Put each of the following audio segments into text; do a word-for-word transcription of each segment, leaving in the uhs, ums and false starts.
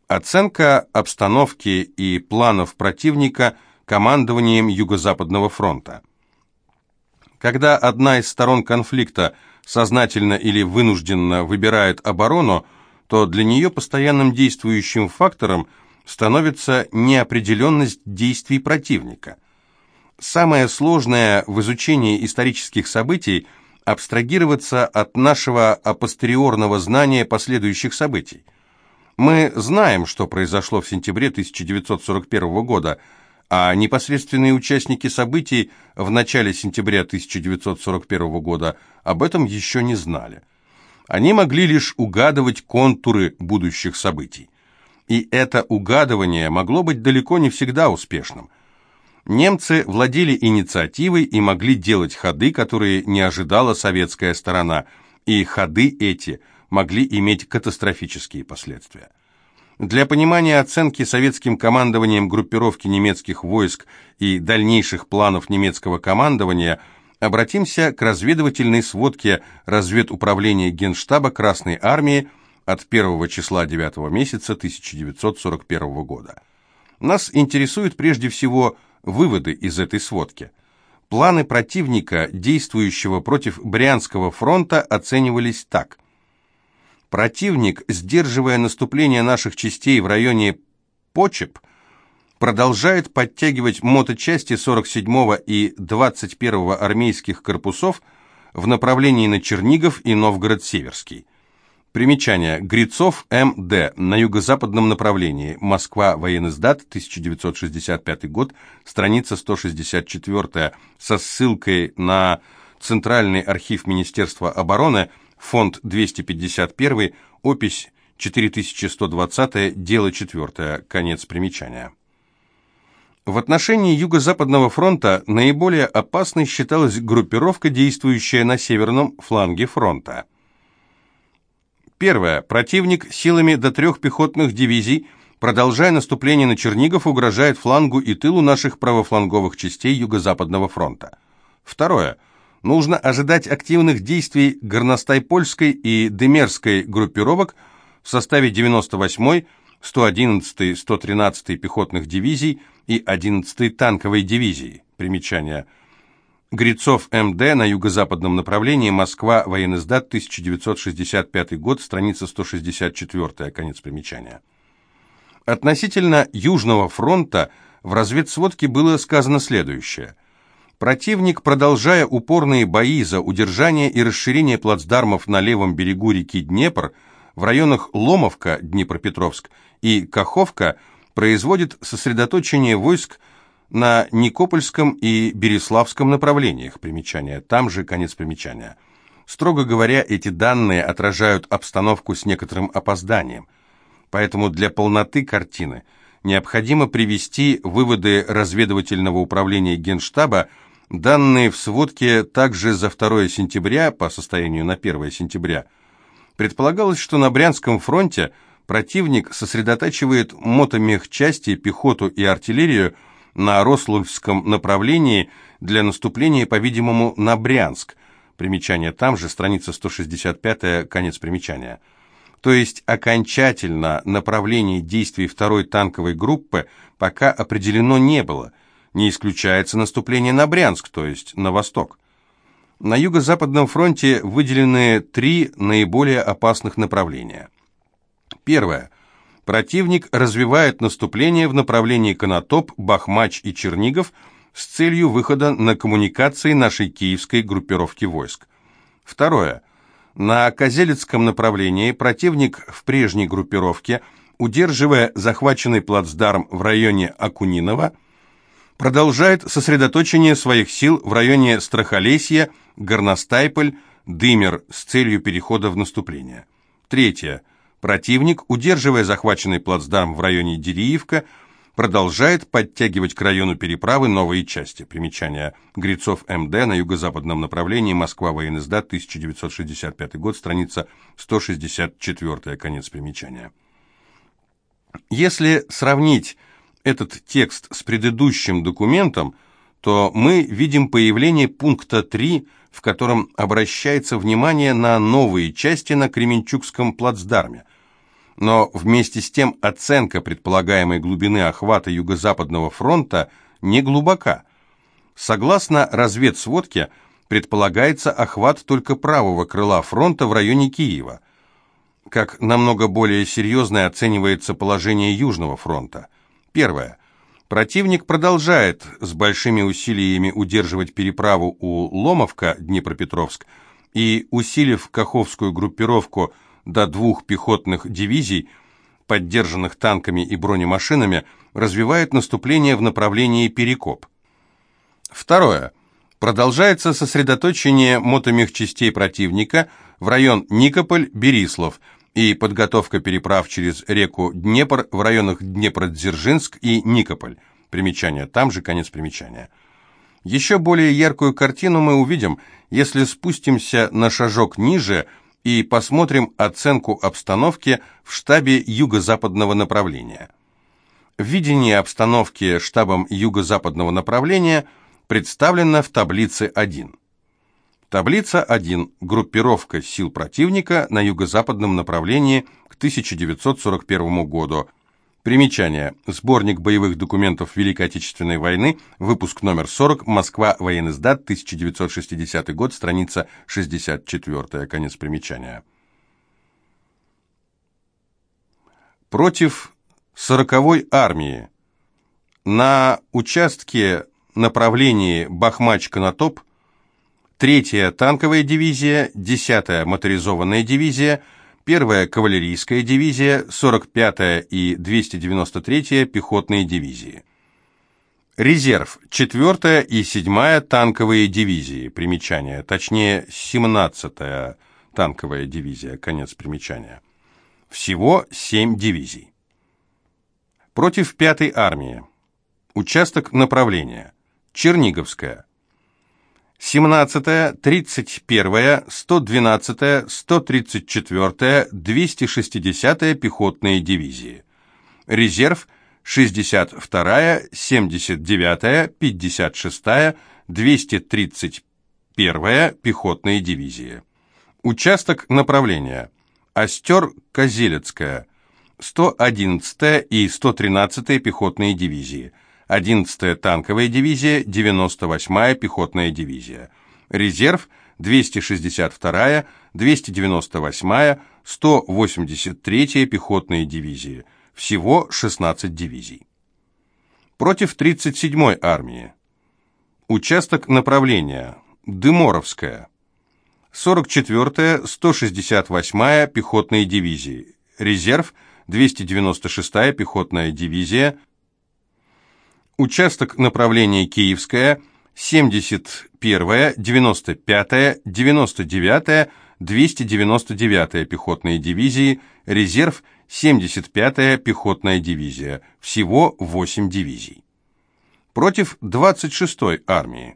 Оценка обстановки и планов противника командованием Юго-Западного фронта. Когда одна из сторон конфликта сознательно или вынужденно выбирает оборону, то для нее постоянным действующим фактором становится неопределенность действий противника. Самое сложное в изучении исторических событий – абстрагироваться от нашего апостериорного знания последующих событий. Мы знаем, что произошло в сентябре тысяча девятьсот сорок первого года, а непосредственные участники событий в начале сентября тысяча девятьсот сорок первого года об этом еще не знали. Они могли лишь угадывать контуры будущих событий. И это угадывание могло быть далеко не всегда успешным. Немцы владели инициативой и могли делать ходы, которые не ожидала советская сторона, и ходы эти могли иметь катастрофические последствия. Для понимания оценки советским командованием группировки немецких войск и дальнейших планов немецкого командования обратимся к разведывательной сводке разведуправления Генштаба Красной Армии от первого числа девятого месяца тысяча девятьсот сорок первого года. Нас интересует прежде всего выводы из этой сводки. Планы противника, действующего против Брянского фронта, оценивались так. Противник, сдерживая наступление наших частей в районе Почеп, продолжает подтягивать моточасти сорок седьмого и двадцать первого армейских корпусов в направлении на Чернигов и Новгород-Северский. Примечание. Грицов М Д на юго-западном направлении. Москва. Воениздат. тысяча девятьсот шестьдесят пятый год. Страница сто шестьдесят четыре. Со ссылкой на Центральный архив Министерства обороны. Фонд двести пятьдесят один. Опись четыре тысячи сто двадцать. Дело четвертое. Конец примечания. В отношении Юго-Западного фронта наиболее опасной считалась группировка, действующая на северном фланге фронта. Первое. Противник силами до трех пехотных дивизий, продолжая наступление на Чернигов, угрожает флангу и тылу наших правофланговых частей Юго-Западного фронта. Второе. Нужно ожидать активных действий Горностай-Польской и Демерской группировок в составе девяносто восьмой, сто одиннадцатой, сто тринадцатой пехотных дивизий и одиннадцатой танковой дивизии. Примечание. Грицов М Д на юго-западном направлении, Москва, Воениздат, тысяча девятьсот шестьдесят пятый год, страница сто шестьдесят четыре, конец примечания. Относительно Южного фронта в разведсводке было сказано следующее. Противник, продолжая упорные бои за удержание и расширение плацдармов на левом берегу реки Днепр, в районах Ломовка, Днепропетровск, и Каховка, производит сосредоточение войск на Никопольском и Береславском направлениях. Примечание. Там же конец примечания. Строго говоря, эти данные отражают обстановку с некоторым опозданием. Поэтому для полноты картины необходимо привести выводы разведывательного управления Генштаба, данные в сводке также за второе сентября по состоянию на первое сентября. Предполагалось, что на Брянском фронте противник сосредотачивает мотомехчасти, пехоту и артиллерию на Рославльском направлении для наступления, по-видимому, на Брянск. Примечание там же, страница сто шестьдесят пять, конец примечания. То есть окончательно направление действий второй танковой группы пока определено не было. Не исключается наступление на Брянск, то есть на восток. На Юго-Западном фронте выделены три наиболее опасных направления. Первое. Противник развивает наступление в направлении Конотоп, Бахмач и Чернигов с целью выхода на коммуникации нашей киевской группировки войск. Второе. На Козелецком направлении противник в прежней группировке, удерживая захваченный плацдарм в районе Акунинова, продолжает сосредоточение своих сил в районе Страхолесья, Горностайполь, Дымер с целью перехода в наступление. Третье. Противник, удерживая захваченный плацдарм в районе Дереевка, продолжает подтягивать к району переправы новые части. Примечание. Грицов М Д на юго-западном направлении, Москва, Воениздат, тысяча девятьсот шестьдесят пятый год, страница сто шестьдесят четыре, конец примечания. Если сравнить этот текст с предыдущим документом, то мы видим появление пункта три, в котором обращается внимание на новые части на Кременчугском плацдарме. Но вместе с тем оценка предполагаемой глубины охвата Юго-Западного фронта не глубока. Согласно разведсводке, предполагается охват только правого крыла фронта в районе Киева. Как намного более серьезное оценивается положение Южного фронта. Первое. Противник продолжает с большими усилиями удерживать переправу у Ломовка, Днепропетровск, и, усилив Каховскую группировку до двух пехотных дивизий, поддержанных танками и бронемашинами, развивает наступление в направлении Перекоп. Второе. Продолжается сосредоточение мотомехчастей противника в район Никополь-Берислав и подготовка переправ через реку Днепр в районах Днепродзержинск и Никополь. Примечание, там же конец примечания. Еще более яркую картину мы увидим, если спустимся на шажок ниже и посмотрим оценку обстановки в штабе юго-западного направления. Видение обстановки штабом юго-западного направления представлено в таблице один. Таблица один. Группировка сил противника на юго-западном направлении к тысяча девятьсот сорок первому году. Примечание. Сборник боевых документов Великой Отечественной войны, выпуск номер сорок, Москва, Воениздат, тысяча девятьсот шестидесятый год, страница шестьдесят четыре, конец примечания. Против сороковой армии. На участке направлении Бахмач-Конотоп третья танковая дивизия, десятая моторизованная дивизия, первая кавалерийская дивизия, сорок пятая и двести девяносто третья пехотные дивизии. Резерв четвёртая и седьмая танковые дивизии. Примечание, точнее семнадцатая танковая дивизия, конец примечания. Всего семь дивизий. Против пятой армии. Участок направления. Черниговская. семнадцатая, тридцать первая, сто двенадцатая, сто тридцать четвёртая, двести шестидесятая пехотные дивизии. Резерв шестьдесят вторая, семьдесят девятая, пятьдесят шестая, двести тридцать первая пехотные дивизии. Участок направления. Остер-Козелецкая, сто одиннадцатая и сто тринадцатая пехотные дивизии. одиннадцатая танковая дивизия, девяносто восьмая пехотная дивизия. Резерв двести шестьдесят вторая, двести девяносто восьмая, сто восемьдесят третья пехотные дивизии. Всего шестнадцать дивизий. Против тридцать седьмой армии. Участок направления. Дыморовская. сорок четвёртая, сто шестьдесят восьмая пехотные дивизии. Резерв двести девяносто шестая пехотная дивизия. Участок направления Киевская, семьдесят первая, девяносто пятая, девяносто девятая, двести девяносто девятая пехотные дивизии, резерв семьдесят пятая пехотная дивизия, всего восемь дивизий. Против двадцать шестой армии.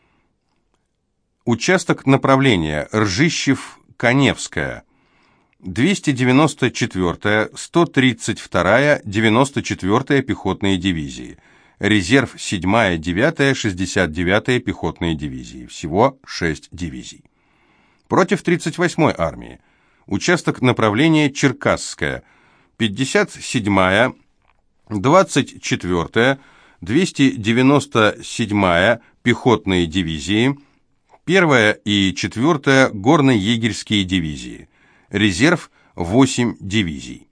Участок направления Ржищев-Каневская, двести девяносто четвёртая, сто тридцать вторая, девяносто четвёртая пехотные дивизии. Резерв седьмая, девятая, шестьдесят девятая пехотные дивизии. Всего шесть дивизий. Против тридцать восьмой армии. Участок направления Черкасская. пятьдесят седьмая, двадцать четвёртая, двести девяносто седьмая пехотные дивизии. первая и четвёртая горно-егерские дивизии. Резерв восемь дивизий.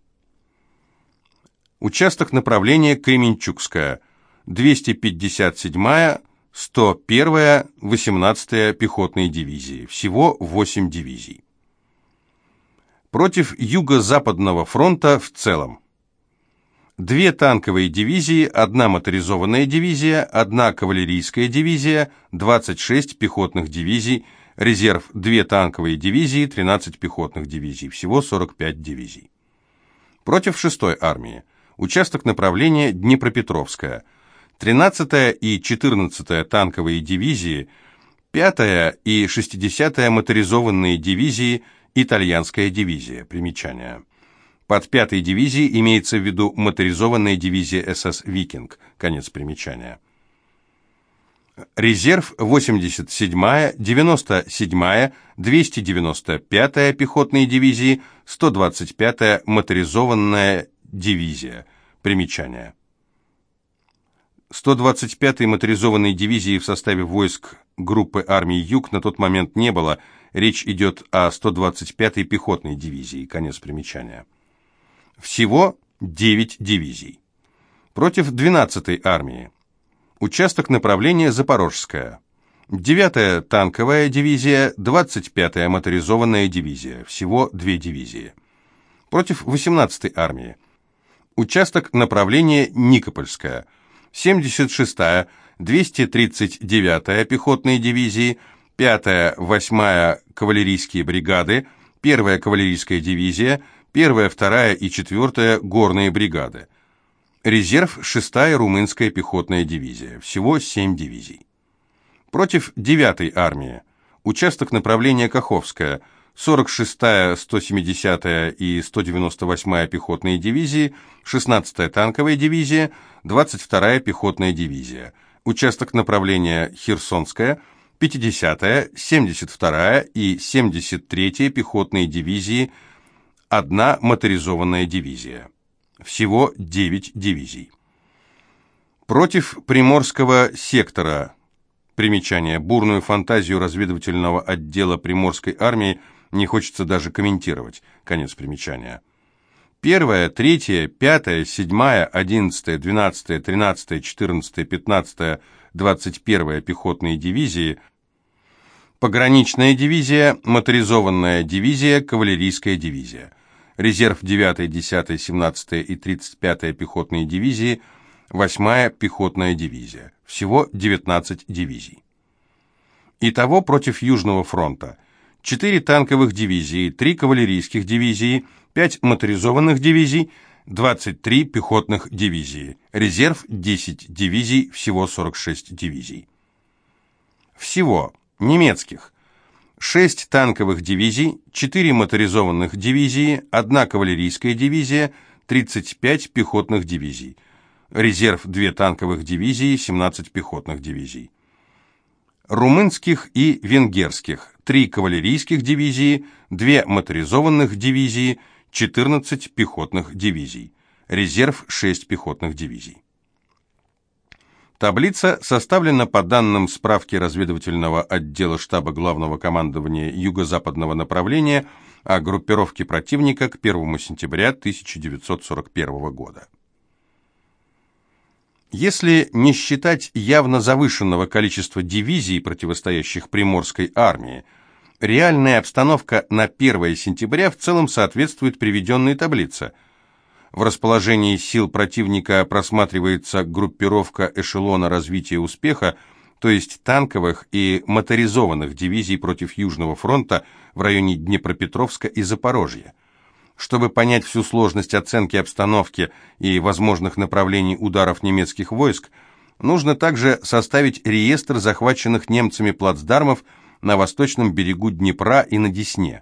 Участок направления Кременчугская. двести пятьдесят седьмая, сто первая, восемнадцатая пехотные дивизии. Всего восемь дивизий. Против Юго-Западного фронта в целом. Две танковые дивизии, одна моторизованная дивизия, одна кавалерийская дивизия, двадцать шесть пехотных дивизий, резерв две танковые дивизии, тринадцать пехотных дивизий. Всего сорок пять дивизий. Против шестой армии. Участок направления Днепропетровская. тринадцатая и четырнадцатая танковые дивизии, пятая и шестидесятая моторизованные дивизии, итальянская дивизия. Примечание. Под пятой дивизией имеется в виду моторизованная дивизия эс эс «Викинг». Конец примечания. Резерв восемьдесят седьмая, девяносто седьмая, двести девяносто пятая пехотные дивизии, сто двадцать пятая моторизованная дивизия. Примечание. сто двадцать пятой моторизованной дивизии в составе войск группы армий Юг на тот момент не было. Речь идет о сто двадцать пятой пехотной дивизии. Конец примечания. Всего девять дивизий. Против двенадцатой армии. Участок направления Запорожская. девятая танковая дивизия, двадцать пятая моторизованная дивизия. Всего две дивизии. Против восемнадцатой армии. Участок направления Никопольская. семьдесят шестая, двести тридцать девятая пехотные дивизии, пятая, восьмая кавалерийские бригады, первая кавалерийская дивизия, первая, вторая и четвертая горные бригады. Резерв шестая румынская пехотная дивизия. Всего семь дивизий. Против девятой армии. Участок направления Каховская. сорок шестая, сто семидесятая и сто девяносто восьмая пехотные дивизии, шестнадцатая танковая дивизия, двадцать вторая пехотная дивизия. Участок направления Херсонская, пятидесятая, семьдесят вторая и семьдесят третья пехотные дивизии, одна моторизованная дивизия. Всего девять дивизий. Против Приморского сектора. Примечание. Бурную фантазию разведывательного отдела Приморской армии не хочется даже комментировать. Конец примечания. Первая, третья, пятая, седьмая, одиннадцатая, двенадцатая, тринадцатая, четырнадцатая, пятнадцатая, двадцать первая пехотные дивизии, пограничная дивизия, моторизованная дивизия, кавалерийская дивизия. Резерв девятая, десятая, семнадцатая и тридцать пятая пехотные дивизии, восьмая пехотная дивизия. Всего девятнадцать дивизий. Итого против Южного фронта. четыре танковых дивизии, три кавалерийских дивизии, пять моторизованных дивизий, двадцать три пехотных дивизии. Резерв десять дивизий, всего сорок шесть дивизий. Всего немецких. шесть танковых дивизий, четыре моторизованных дивизии, одна кавалерийская дивизия, тридцать пять пехотных дивизий. Резерв две танковых дивизии, семнадцать пехотных дивизий. Румынских и венгерских, три кавалерийских дивизии, две моторизованных дивизии, четырнадцать пехотных дивизий. Резерв шесть пехотных дивизий. Таблица составлена по данным справки разведывательного отдела штаба Главного командования Юго-Западного направления о группировке противника к первому сентября тысяча девятьсот сорок первого года. Если не считать явно завышенного количества дивизий, противостоящих Приморской армии, реальная обстановка на первое сентября в целом соответствует приведенной таблице. В расположении сил противника просматривается группировка эшелона развития успеха, то есть танковых и моторизованных дивизий против Южного фронта в районе Днепропетровска и Запорожья. Чтобы понять всю сложность оценки обстановки и возможных направлений ударов немецких войск, нужно также составить реестр захваченных немцами плацдармов на восточном берегу Днепра и на Десне.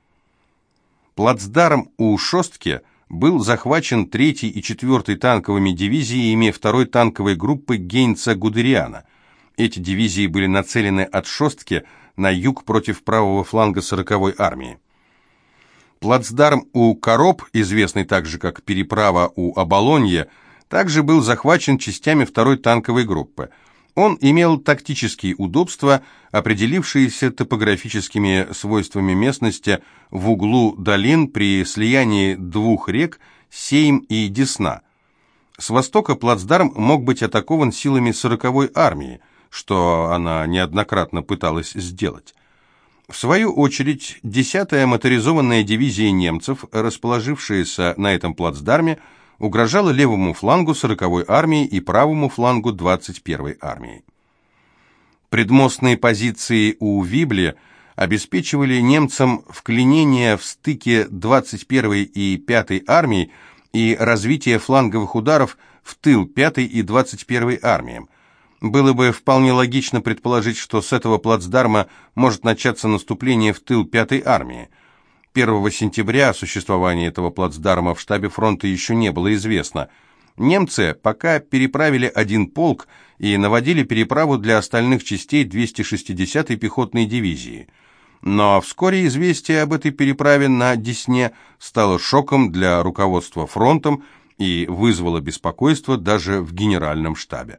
Плацдарм у Шостки был захвачен третьей и четвёртой танковыми дивизиями второй танковой группы Гейнца-Гудериана. Эти дивизии были нацелены от Шостки на юг против правого фланга сороковой армии. Плацдарм у Короб, известный также как переправа у Оболонья, также был захвачен частями второй танковой группы. Он имел тактические удобства, определившиеся топографическими свойствами местности в углу долин при слиянии двух рек Сейм и Десна. С востока плацдарм мог быть атакован силами сороковой армии, что она неоднократно пыталась сделать. В свою очередь, десятая моторизованная дивизия немцев, расположившаяся на этом плацдарме, угрожала левому флангу сороковой армии и правому флангу двадцать первой армии. Предмостные позиции у Вибли обеспечивали немцам вклинение в стыке двадцать первой и пятой армий и развитие фланговых ударов в тыл пятой и двадцать первой армиям. Было бы вполне логично предположить, что с этого плацдарма может начаться наступление в тыл пятой армии. первого сентября о существовании этого плацдарма в штабе фронта еще не было известно. Немцы пока переправили один полк и наводили переправу для остальных частей двухсот шестидесятой пехотной дивизии. Но вскоре известие об этой переправе на Десне стало шоком для руководства фронтом и вызвало беспокойство даже в генеральном штабе.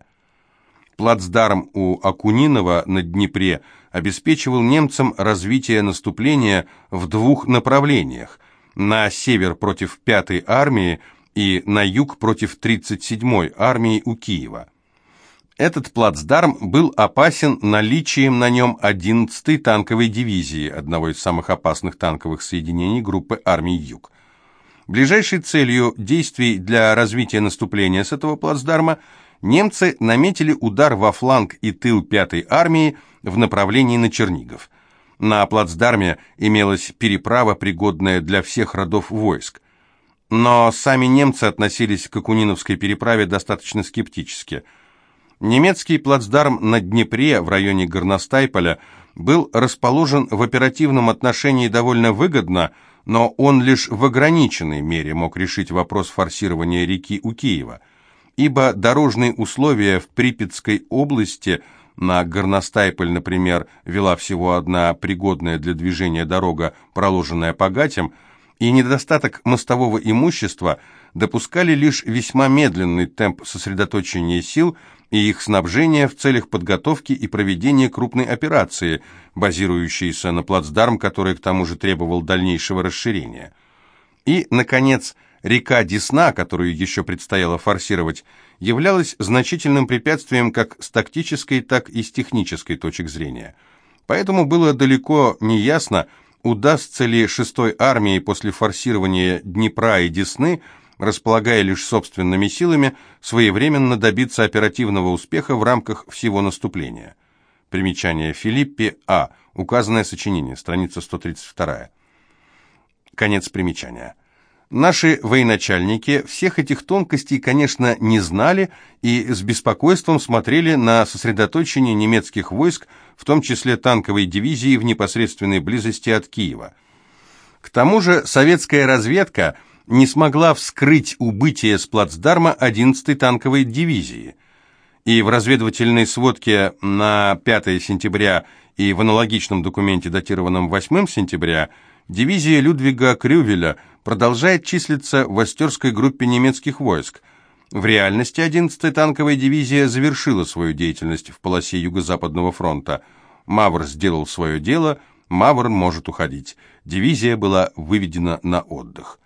Плацдарм у Акунинова на Днепре обеспечивал немцам развитие наступления в двух направлениях: на север против пятой армии и на юг против тридцать седьмой армии у Киева. Этот плацдарм был опасен наличием на нем одиннадцатой танковой дивизии, одного из самых опасных танковых соединений группы армий Юг. Ближайшей целью действий для развития наступления с этого плацдарма немцы наметили удар во фланг и тыл пятой армии в направлении на Чернигов. На плацдарме имелась переправа, пригодная для всех родов войск. Но сами немцы относились к Акуниновской переправе достаточно скептически. Немецкий плацдарм на Днепре в районе Горностайполя был расположен в оперативном отношении довольно выгодно, но он лишь в ограниченной мере мог решить вопрос форсирования реки у Киева, ибо дорожные условия в Припятской области, на Горностайполь, например, вела всего одна пригодная для движения дорога, проложенная по гатям, и недостаток мостового имущества допускали лишь весьма медленный темп сосредоточения сил и их снабжения в целях подготовки и проведения крупной операции, базирующейся на плацдарм, который к тому же требовал дальнейшего расширения. И, наконец, река Десна, которую еще предстояло форсировать, являлась значительным препятствием как с тактической, так и с технической точек зрения. Поэтому было далеко не ясно, удастся ли шестой армии после форсирования Днепра и Десны, располагая лишь собственными силами, своевременно добиться оперативного успеха в рамках всего наступления. Примечание Филиппи А. Указанное сочинение, страница сто тридцать два. Конец примечания. Наши военачальники всех этих тонкостей, конечно, не знали и с беспокойством смотрели на сосредоточение немецких войск, в том числе танковой дивизии в непосредственной близости от Киева. К тому же советская разведка не смогла вскрыть убытие с плацдарма одиннадцатой танковой дивизии. И в разведывательной сводке на пятое сентября и в аналогичном документе, датированном восьмого сентября, дивизия Людвига Крювеля продолжает числиться в Остерской группе немецких войск. В реальности одиннадцатая танковая дивизия завершила свою деятельность в полосе Юго-Западного фронта. Мавр сделал свое дело, Мавр может уходить. Дивизия была выведена на отдых.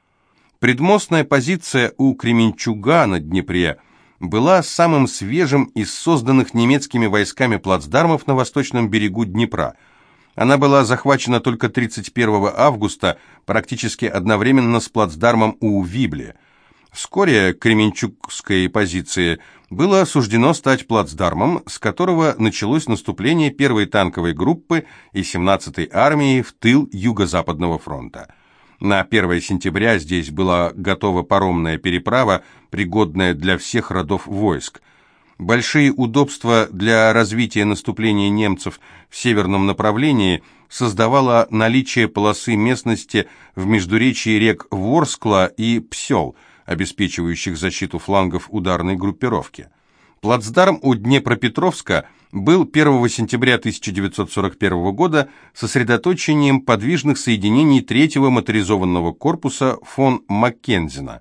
Предмостная позиция у Кременчуга на Днепре была самым свежим из созданных немецкими войсками плацдармов на восточном берегу Днепра. Она была захвачена только тридцать первого августа, практически одновременно с плацдармом у Вибли. Вскоре Кременчугской позиции было суждено стать плацдармом, с которого началось наступление первой танковой группы и семнадцатой армии в тыл Юго-Западного фронта. На первое сентября здесь была готова паромная переправа, пригодная для всех родов войск. Большие удобства для развития наступления немцев в северном направлении создавало наличие полосы местности в междуречии рек Ворскла и Псел, обеспечивающих защиту флангов ударной группировки. Плацдарм у Днепропетровска был первого сентября тысяча девятьсот сорок первого года сосредоточением подвижных соединений третьего моторизованного корпуса фон Маккензена.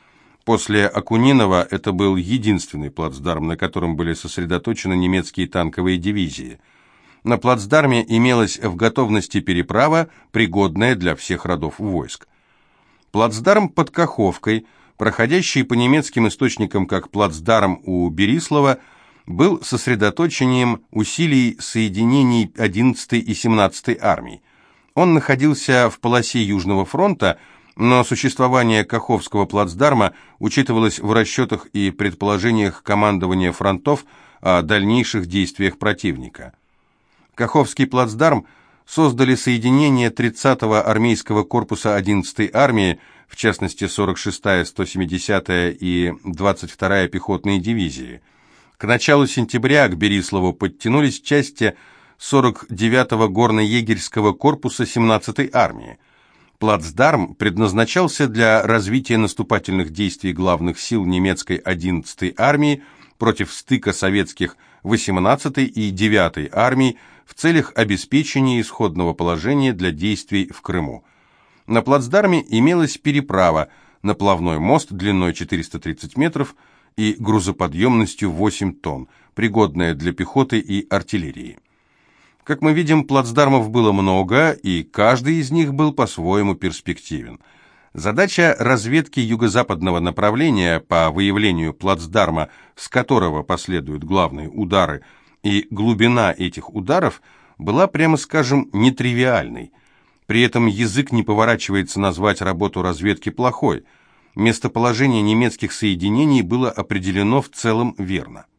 После Акунинова это был единственный плацдарм, на котором были сосредоточены немецкие танковые дивизии. На плацдарме имелась в готовности переправа, пригодная для всех родов войск. Плацдарм под Каховкой, проходящий по немецким источникам как плацдарм у Берислава, был сосредоточением усилий соединений одиннадцатой и семнадцатой армий. Он находился в полосе Южного фронта, но существование Каховского плацдарма учитывалось в расчетах и предположениях командования фронтов о дальнейших действиях противника. Каховский плацдарм создали соединения тридцатого армейского корпуса одиннадцатой армии, в частности сорок шестая, сто семидесятая и двадцать вторая пехотные дивизии. К началу сентября к Бериславу подтянулись части сорок девятого горно-егерского корпуса семнадцатой армии. Плацдарм предназначался для развития наступательных действий главных сил немецкой одиннадцатой армии против стыка советских восемнадцатой и девятой армий в целях обеспечения исходного положения для действий в Крыму. На плацдарме имелась переправа, наплавной мост длиной четыреста тридцать метров и грузоподъемностью восемь тонн, пригодная для пехоты и артиллерии. Как мы видим, плацдармов было много, и каждый из них был по-своему перспективен. Задача разведки юго-западного направления по выявлению плацдарма, с которого последуют главные удары, и глубина этих ударов была, прямо скажем, нетривиальной. При этом язык не поворачивается назвать работу разведки плохой. Местоположение немецких соединений было определено в целом верно.